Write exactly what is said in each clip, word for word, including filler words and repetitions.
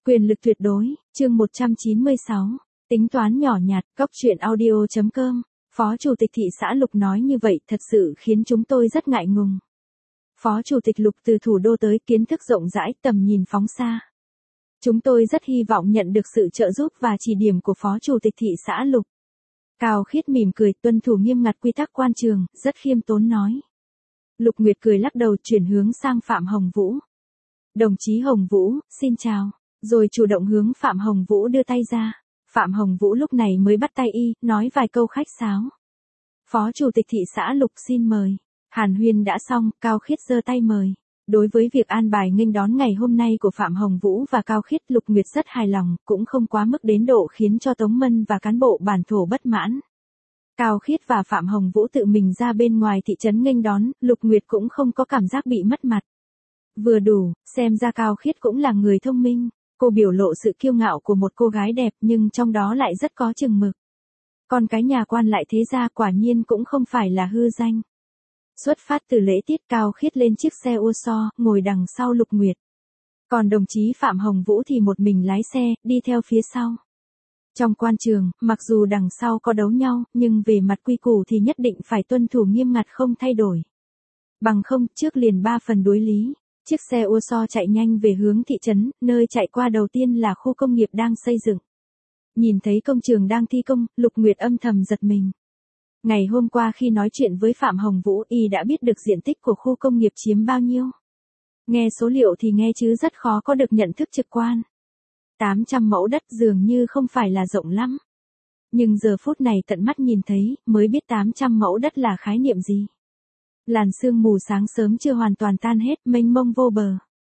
Quyền lực tuyệt đối, chương một trăm chín mươi sáu, tính toán nhỏ nhặt, góc truyện audio chấm com, Phó Chủ tịch thị xã Lục nói như vậy thật sự khiến chúng tôi rất ngại ngùng. Phó Chủ tịch Lục từ thủ đô tới, kiến thức rộng rãi, tầm nhìn phóng xa. Chúng tôi rất hy vọng nhận được sự trợ giúp và chỉ điểm của Phó Chủ tịch thị xã Lục. Cao Khiết mỉm cười, tuân thủ nghiêm ngặt quy tắc quan trường, rất khiêm tốn nói. Lục Nguyệt cười lắc đầu, chuyển hướng sang Phạm Hồng Vũ. Đồng chí Hồng Vũ, xin chào. Rồi chủ động hướng Phạm Hồng Vũ đưa tay ra. Phạm Hồng Vũ lúc này mới bắt tay y, nói vài câu khách sáo. Phó Chủ tịch thị xã Lục xin mời. Hàn huyên đã xong, Cao Khiết giơ tay mời. Đối với việc an bài nghênh đón ngày hôm nay của Phạm Hồng Vũ và Cao Khiết, Lục Nguyệt rất hài lòng, cũng không quá mức đến độ khiến cho Tống Mân và cán bộ bản thổ bất mãn. Cao Khiết và Phạm Hồng Vũ tự mình ra bên ngoài thị trấn nghênh đón, Lục Nguyệt cũng không có cảm giác bị mất mặt. Vừa đủ, xem ra Cao Khiết cũng là người thông minh. Cô biểu lộ sự kiêu ngạo của một cô gái đẹp nhưng trong đó lại rất có chừng mực. Còn cái nhà quan lại thế gia quả nhiên cũng không phải là hư danh. Xuất phát từ lễ tiết, Cao Khiết lên chiếc xe ô so, ngồi đằng sau Lục Nguyệt. Còn đồng chí Phạm Hồng Vũ thì một mình lái xe, đi theo phía sau. Trong quan trường, mặc dù đằng sau có đấu nhau, nhưng về mặt quy củ thì nhất định phải tuân thủ nghiêm ngặt không thay đổi. Bằng không, trước liền ba phần đối lý. Chiếc xe ô so chạy nhanh về hướng thị trấn, nơi chạy qua đầu tiên là khu công nghiệp đang xây dựng. Nhìn thấy công trường đang thi công, Lục Nguyệt âm thầm giật mình. Ngày hôm qua khi nói chuyện với Phạm Hồng Vũ, y đã biết được diện tích của khu công nghiệp chiếm bao nhiêu. Nghe số liệu thì nghe chứ rất khó có được nhận thức trực quan. tám trăm mẫu đất dường như không phải là rộng lắm. Nhưng giờ phút này tận mắt nhìn thấy, mới biết tám trăm mẫu đất là khái niệm gì. Làn sương mù sáng sớm chưa hoàn toàn tan hết, mênh mông vô bờ.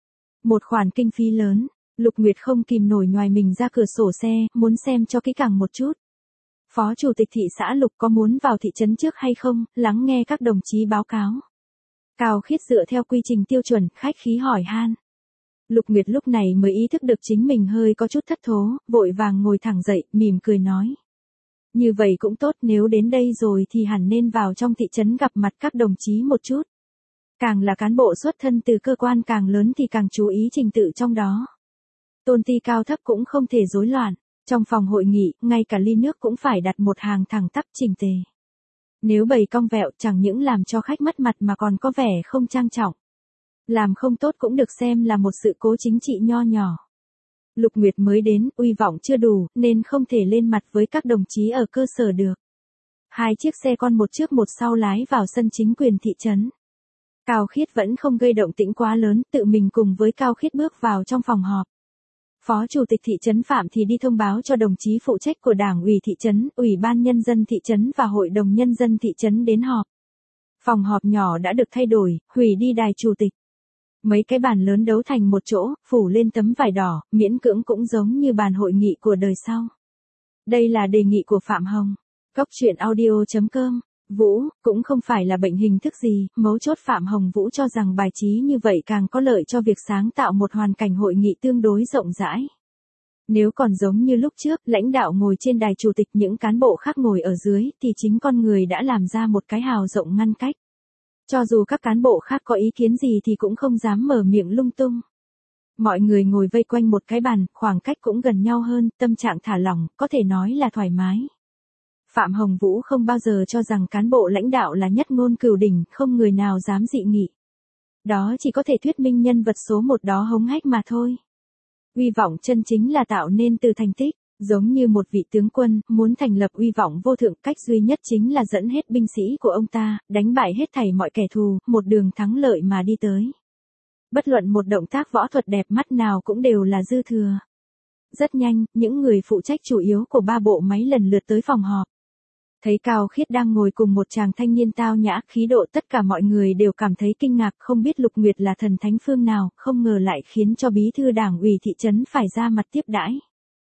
Một khoản kinh phí lớn, Lục Nguyệt không kìm nổi nhoài mình ra cửa sổ xe, muốn xem cho kỹ càng một chút. Phó Chủ tịch thị xã Lục có muốn vào thị trấn trước hay không, lắng nghe các đồng chí báo cáo. Cao Khiết dựa theo quy trình tiêu chuẩn, khách khí hỏi han. Lục Nguyệt lúc này mới ý thức được chính mình hơi có chút thất thố, vội vàng ngồi thẳng dậy, mỉm cười nói. Như vậy cũng tốt, nếu đến đây rồi thì hẳn nên vào trong thị trấn gặp mặt các đồng chí một chút. Càng là cán bộ xuất thân từ cơ quan càng lớn thì càng chú ý trình tự trong đó. Tôn ti cao thấp cũng không thể rối loạn. Trong phòng hội nghị, ngay cả ly nước cũng phải đặt một hàng thẳng tắp chỉnh tề. Nếu bày cong vẹo chẳng những làm cho khách mất mặt mà còn có vẻ không trang trọng. Làm không tốt cũng được xem là một sự cố chính trị nho nhỏ. Lục Nguyệt mới đến, uy vọng chưa đủ, nên không thể lên mặt với các đồng chí ở cơ sở được. Hai chiếc xe con một trước một sau lái vào sân chính quyền thị trấn. Cao Khiết vẫn không gây động tĩnh quá lớn, tự mình cùng với Cao Khiết bước vào trong phòng họp. Phó Chủ tịch thị trấn Phạm thì đi thông báo cho đồng chí phụ trách của Đảng ủy thị trấn, Ủy ban Nhân dân thị trấn và Hội đồng Nhân dân thị trấn đến họp. Phòng họp nhỏ đã được thay đổi, hủy đi đài chủ tịch. Mấy cái bàn lớn đấu thành một chỗ, phủ lên tấm vải đỏ, miễn cưỡng cũng giống như bàn hội nghị của đời sau. Đây là đề nghị của Phạm Hồng. Góc truyện audio chấm com. Vũ, cũng không phải là bệnh hình thức gì, mấu chốt Phạm Hồng Vũ cho rằng bài trí như vậy càng có lợi cho việc sáng tạo một hoàn cảnh hội nghị tương đối rộng rãi. Nếu còn giống như lúc trước, lãnh đạo ngồi trên đài chủ tịch những cán bộ khác ngồi ở dưới, thì chính con người đã làm ra một cái hào rộng ngăn cách. Cho dù các cán bộ khác có ý kiến gì thì cũng không dám mở miệng lung tung. Mọi người ngồi vây quanh một cái bàn, khoảng cách cũng gần nhau hơn, tâm trạng thả lỏng, có thể nói là thoải mái. Phạm Hồng Vũ không bao giờ cho rằng cán bộ lãnh đạo là nhất ngôn cửu đỉnh, không người nào dám dị nghị. Đó chỉ có thể thuyết minh nhân vật số một đó hống hách mà thôi. Uy vọng chân chính là tạo nên từ thành tích, giống như một vị tướng quân, muốn thành lập uy vọng vô thượng, cách duy nhất chính là dẫn hết binh sĩ của ông ta, đánh bại hết thảy mọi kẻ thù, một đường thắng lợi mà đi tới. Bất luận một động tác võ thuật đẹp mắt nào cũng đều là dư thừa. Rất nhanh, những người phụ trách chủ yếu của ba bộ máy lần lượt tới phòng họp. Thấy Cao Khiết đang ngồi cùng một chàng thanh niên tao nhã, khí độ, tất cả mọi người đều cảm thấy kinh ngạc, không biết Lục Nguyệt là thần thánh phương nào, không ngờ lại khiến cho bí thư Đảng ủy thị trấn phải ra mặt tiếp đãi.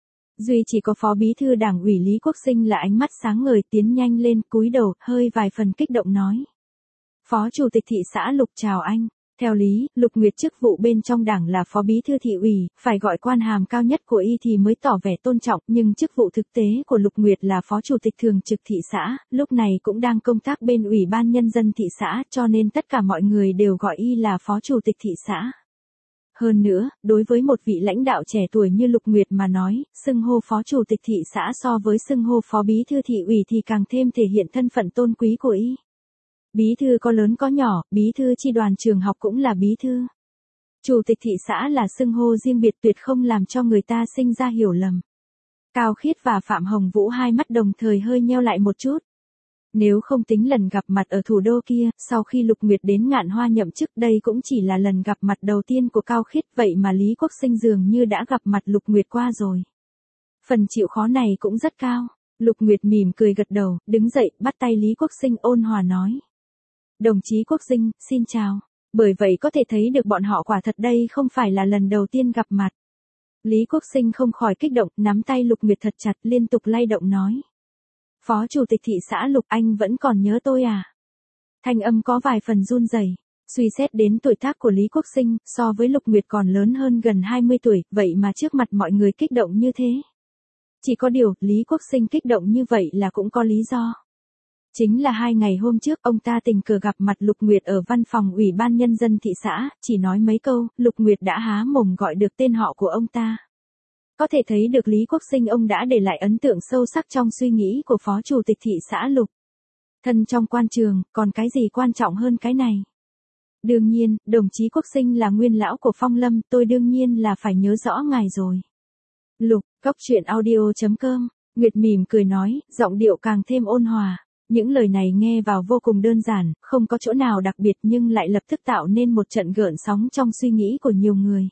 Duy chỉ có phó bí thư Đảng ủy Lý Quốc Sinh là ánh mắt sáng ngời, tiến nhanh lên, cúi đầu, hơi vài phần kích động nói. Phó Chủ tịch thị xã Lục chào anh. Theo lý, Lục Nguyệt chức vụ bên trong đảng là phó bí thư thị ủy, phải gọi quan hàm cao nhất của y thì mới tỏ vẻ tôn trọng, nhưng chức vụ thực tế của Lục Nguyệt là phó chủ tịch thường trực thị xã, lúc này cũng đang công tác bên Ủy ban Nhân dân thị xã, cho nên tất cả mọi người đều gọi y là phó chủ tịch thị xã. Hơn nữa, đối với một vị lãnh đạo trẻ tuổi như Lục Nguyệt mà nói, xưng hô phó chủ tịch thị xã so với xưng hô phó bí thư thị ủy thì càng thêm thể hiện thân phận tôn quý của y. Bí thư có lớn có nhỏ, bí thư chi đoàn trường học cũng là bí thư. Chủ tịch thị xã là xưng hô riêng biệt tuyệt không làm cho người ta sinh ra hiểu lầm. Cao Khiết và Phạm Hồng Vũ hai mắt đồng thời hơi nheo lại một chút. Nếu không tính lần gặp mặt ở thủ đô kia, sau khi Lục Nguyệt đến Ngạn Hoa nhậm chức đây cũng chỉ là lần gặp mặt đầu tiên của Cao Khiết, vậy mà Lý Quốc Sinh dường như đã gặp mặt Lục Nguyệt qua rồi. Phần chịu khó này cũng rất cao. Lục Nguyệt mỉm cười gật đầu, đứng dậy, bắt tay Lý Quốc Sinh ôn hòa nói. Đồng chí Quốc Sinh, xin chào. Bởi vậy có thể thấy được bọn họ quả thật đây không phải là lần đầu tiên gặp mặt. Lý Quốc Sinh không khỏi kích động, nắm tay Lục Nguyệt thật chặt, liên tục lay động nói. Phó Chủ tịch thị xã Lục, anh vẫn còn nhớ tôi à? Thanh âm có vài phần run rẩy. Suy xét đến tuổi tác của Lý Quốc Sinh, so với Lục Nguyệt còn lớn hơn gần hai mươi tuổi, vậy mà trước mặt mọi người kích động như thế. Chỉ có điều, Lý Quốc Sinh kích động như vậy là cũng có lý do. Chính là hai ngày hôm trước ông ta tình cờ gặp mặt Lục Nguyệt ở văn phòng Ủy ban Nhân dân thị xã, chỉ nói mấy câu, Lục Nguyệt đã há mồm gọi được tên họ của ông ta. Có thể thấy được Lý Quốc Sinh ông đã để lại ấn tượng sâu sắc trong suy nghĩ của Phó Chủ tịch thị xã Lục. Thân trong quan trường, còn cái gì quan trọng hơn cái này? Đương nhiên, đồng chí Quốc Sinh là nguyên lão của Phong Lâm, tôi đương nhiên là phải nhớ rõ ngài rồi. Lục, Cốc Truyện Audio chấm com, Nguyệt mỉm cười nói, giọng điệu càng thêm ôn hòa. Những lời này nghe vào vô cùng đơn giản, không có chỗ nào đặc biệt nhưng lại lập tức tạo nên một trận gợn sóng trong suy nghĩ của nhiều người.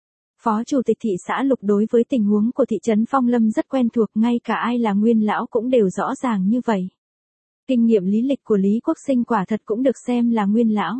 Phó Chủ tịch thị xã Lục đối với tình huống của thị trấn Phong Lâm rất quen thuộc, ngay cả ai là nguyên lão cũng đều rõ ràng như vậy. Kinh nghiệm lý lịch của Lý Quốc Sinh quả thật cũng được xem là nguyên lão.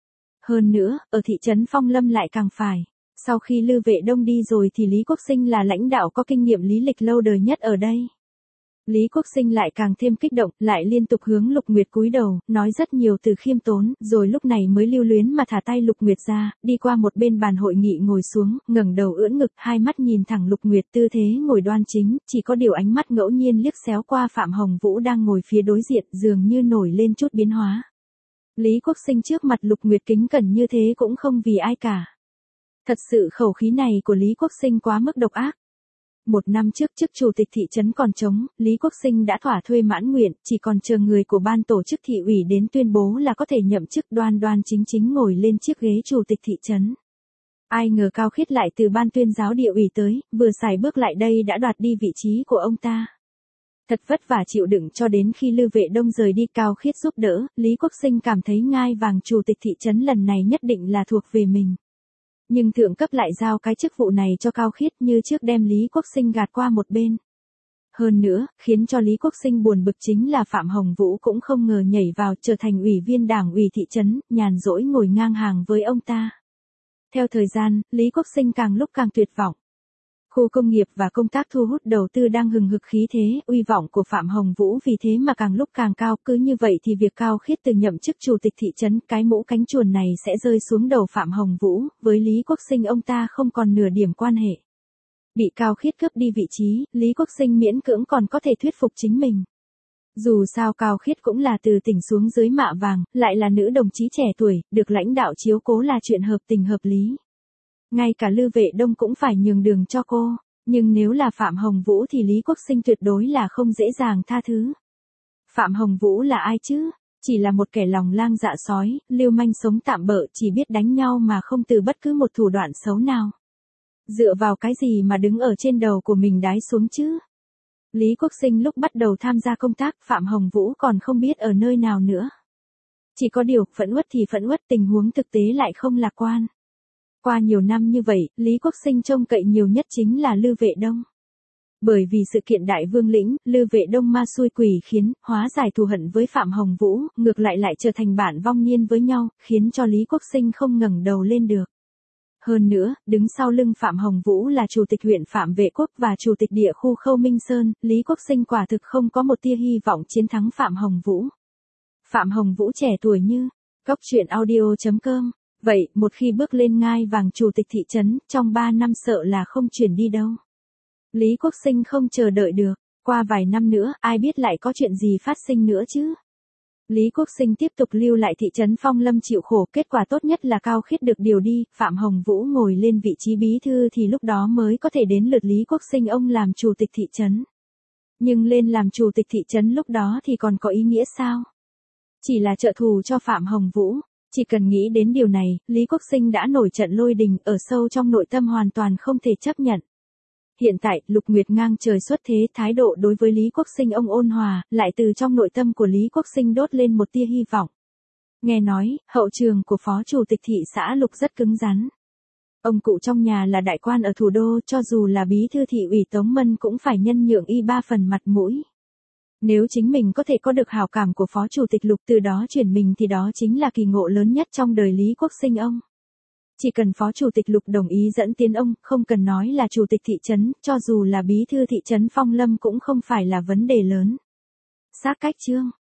Hơn nữa, ở thị trấn Phong Lâm lại càng phải. Sau khi Lư Vệ Đông đi rồi thì Lý Quốc Sinh là lãnh đạo có kinh nghiệm lý lịch lâu đời nhất ở đây. Lý Quốc Sinh lại càng thêm kích động, lại liên tục hướng Lục Nguyệt cúi đầu, nói rất nhiều từ khiêm tốn, rồi lúc này mới lưu luyến mà thả tay Lục Nguyệt ra, đi qua một bên bàn hội nghị ngồi xuống, ngẩng đầu ưỡn ngực, hai mắt nhìn thẳng Lục Nguyệt, tư thế ngồi đoan chính, chỉ có điều ánh mắt ngẫu nhiên liếc xéo qua Phạm Hồng Vũ đang ngồi phía đối diện, dường như nổi lên chút biến hóa. Lý Quốc Sinh trước mặt Lục Nguyệt kính cẩn như thế cũng không vì ai cả. Thật sự khẩu khí này của Lý Quốc Sinh quá mức độc ác. Một năm trước chức chủ tịch thị trấn còn trống, Lý Quốc Sinh đã thỏa thuê mãn nguyện, chỉ còn chờ người của ban tổ chức thị ủy đến tuyên bố là có thể nhậm chức, đoan đoan chính chính ngồi lên chiếc ghế chủ tịch thị trấn. Ai ngờ Cao Khiết lại từ ban tuyên giáo địa ủy tới, vừa xài bước lại đây đã đoạt đi vị trí của ông ta. Thật vất vả chịu đựng cho đến khi Lư Vệ Đông rời đi, Cao Khiết giúp đỡ, Lý Quốc Sinh cảm thấy ngai vàng chủ tịch thị trấn lần này nhất định là thuộc về mình. Nhưng thượng cấp lại giao cái chức vụ này cho Cao Khiết, như trước đem Lý Quốc Sinh gạt qua một bên. Hơn nữa, khiến cho Lý Quốc Sinh buồn bực chính là Phạm Hồng Vũ cũng không ngờ nhảy vào trở thành ủy viên đảng ủy thị trấn, nhàn rỗi ngồi ngang hàng với ông ta. Theo thời gian, Lý Quốc Sinh càng lúc càng tuyệt vọng. Khu công nghiệp và công tác thu hút đầu tư đang hừng hực khí thế, uy vọng của Phạm Hồng Vũ vì thế mà càng lúc càng cao, cứ như vậy thì việc Cao Khiết từ nhậm chức chủ tịch thị trấn, cái mũ cánh chuồn này sẽ rơi xuống đầu Phạm Hồng Vũ, với Lý Quốc Sinh ông ta không còn nửa điểm quan hệ. Bị Cao Khiết cướp đi vị trí, Lý Quốc Sinh miễn cưỡng còn có thể thuyết phục chính mình. Dù sao Cao Khiết cũng là từ tỉnh xuống dưới mạ vàng, lại là nữ đồng chí trẻ tuổi, được lãnh đạo chiếu cố là chuyện hợp tình hợp lý. Ngay cả Lư Vệ Đông cũng phải nhường đường cho cô, nhưng nếu là Phạm Hồng Vũ thì Lý Quốc Sinh tuyệt đối là không dễ dàng tha thứ. Phạm Hồng Vũ là ai chứ? Chỉ là một kẻ lòng lang dạ sói, lưu manh sống tạm bợ, chỉ biết đánh nhau mà không từ bất cứ một thủ đoạn xấu nào. Dựa vào cái gì mà đứng ở trên đầu của mình đái xuống chứ? Lý Quốc Sinh lúc bắt đầu tham gia công tác, Phạm Hồng Vũ còn không biết ở nơi nào nữa. Chỉ có điều, phẫn uất thì phẫn uất, tình huống thực tế lại không lạc quan. Qua nhiều năm như vậy, Lý Quốc Sinh trông cậy nhiều nhất chính là Lư Vệ Đông. Bởi vì sự kiện Đại Vương Lĩnh, Lư Vệ Đông ma xui quỷ khiến, hóa giải thù hận với Phạm Hồng Vũ, ngược lại lại trở thành bạn vong niên với nhau, khiến cho Lý Quốc Sinh không ngẩng đầu lên được. Hơn nữa, đứng sau lưng Phạm Hồng Vũ là Chủ tịch huyện Phạm Vệ Quốc và Chủ tịch địa khu Khâu Minh Sơn, Lý Quốc Sinh quả thực không có một tia hy vọng chiến thắng Phạm Hồng Vũ. Phạm Hồng Vũ trẻ tuổi như, Cốc Truyện Audio chấm com. Vậy, một khi bước lên ngai vàng chủ tịch thị trấn, trong ba năm sợ là không chuyển đi đâu. Lý Quốc Sinh không chờ đợi được, qua vài năm nữa, ai biết lại có chuyện gì phát sinh nữa chứ. Lý Quốc Sinh tiếp tục lưu lại thị trấn Phong Lâm chịu khổ, kết quả tốt nhất là Cao Khiết được điều đi, Phạm Hồng Vũ ngồi lên vị trí bí thư thì lúc đó mới có thể đến lượt Lý Quốc Sinh ông làm chủ tịch thị trấn. Nhưng lên làm chủ tịch thị trấn lúc đó thì còn có ý nghĩa sao? Chỉ là trợ thủ cho Phạm Hồng Vũ. Chỉ cần nghĩ đến điều này, Lý Quốc Sinh đã nổi trận lôi đình, ở sâu trong nội tâm hoàn toàn không thể chấp nhận. Hiện tại, Lục Nguyệt ngang trời xuất thế, thái độ đối với Lý Quốc Sinh ông ôn hòa, lại từ trong nội tâm của Lý Quốc Sinh đốt lên một tia hy vọng. Nghe nói, hậu trường của phó chủ tịch thị xã Lục rất cứng rắn. Ông cụ trong nhà là đại quan ở thủ đô, cho dù là bí thư thị ủy Tống Mân cũng phải nhân nhượng y ba phần mặt mũi. Nếu chính mình có thể có được hảo cảm của phó chủ tịch Lục, từ đó chuyển mình thì đó chính là kỳ ngộ lớn nhất trong đời Lý Quốc Sinh ông. Chỉ cần phó chủ tịch Lục đồng ý dẫn tiến ông, không cần nói là chủ tịch thị trấn, cho dù là bí thư thị trấn Phong Lâm cũng không phải là vấn đề lớn. Sát cách chương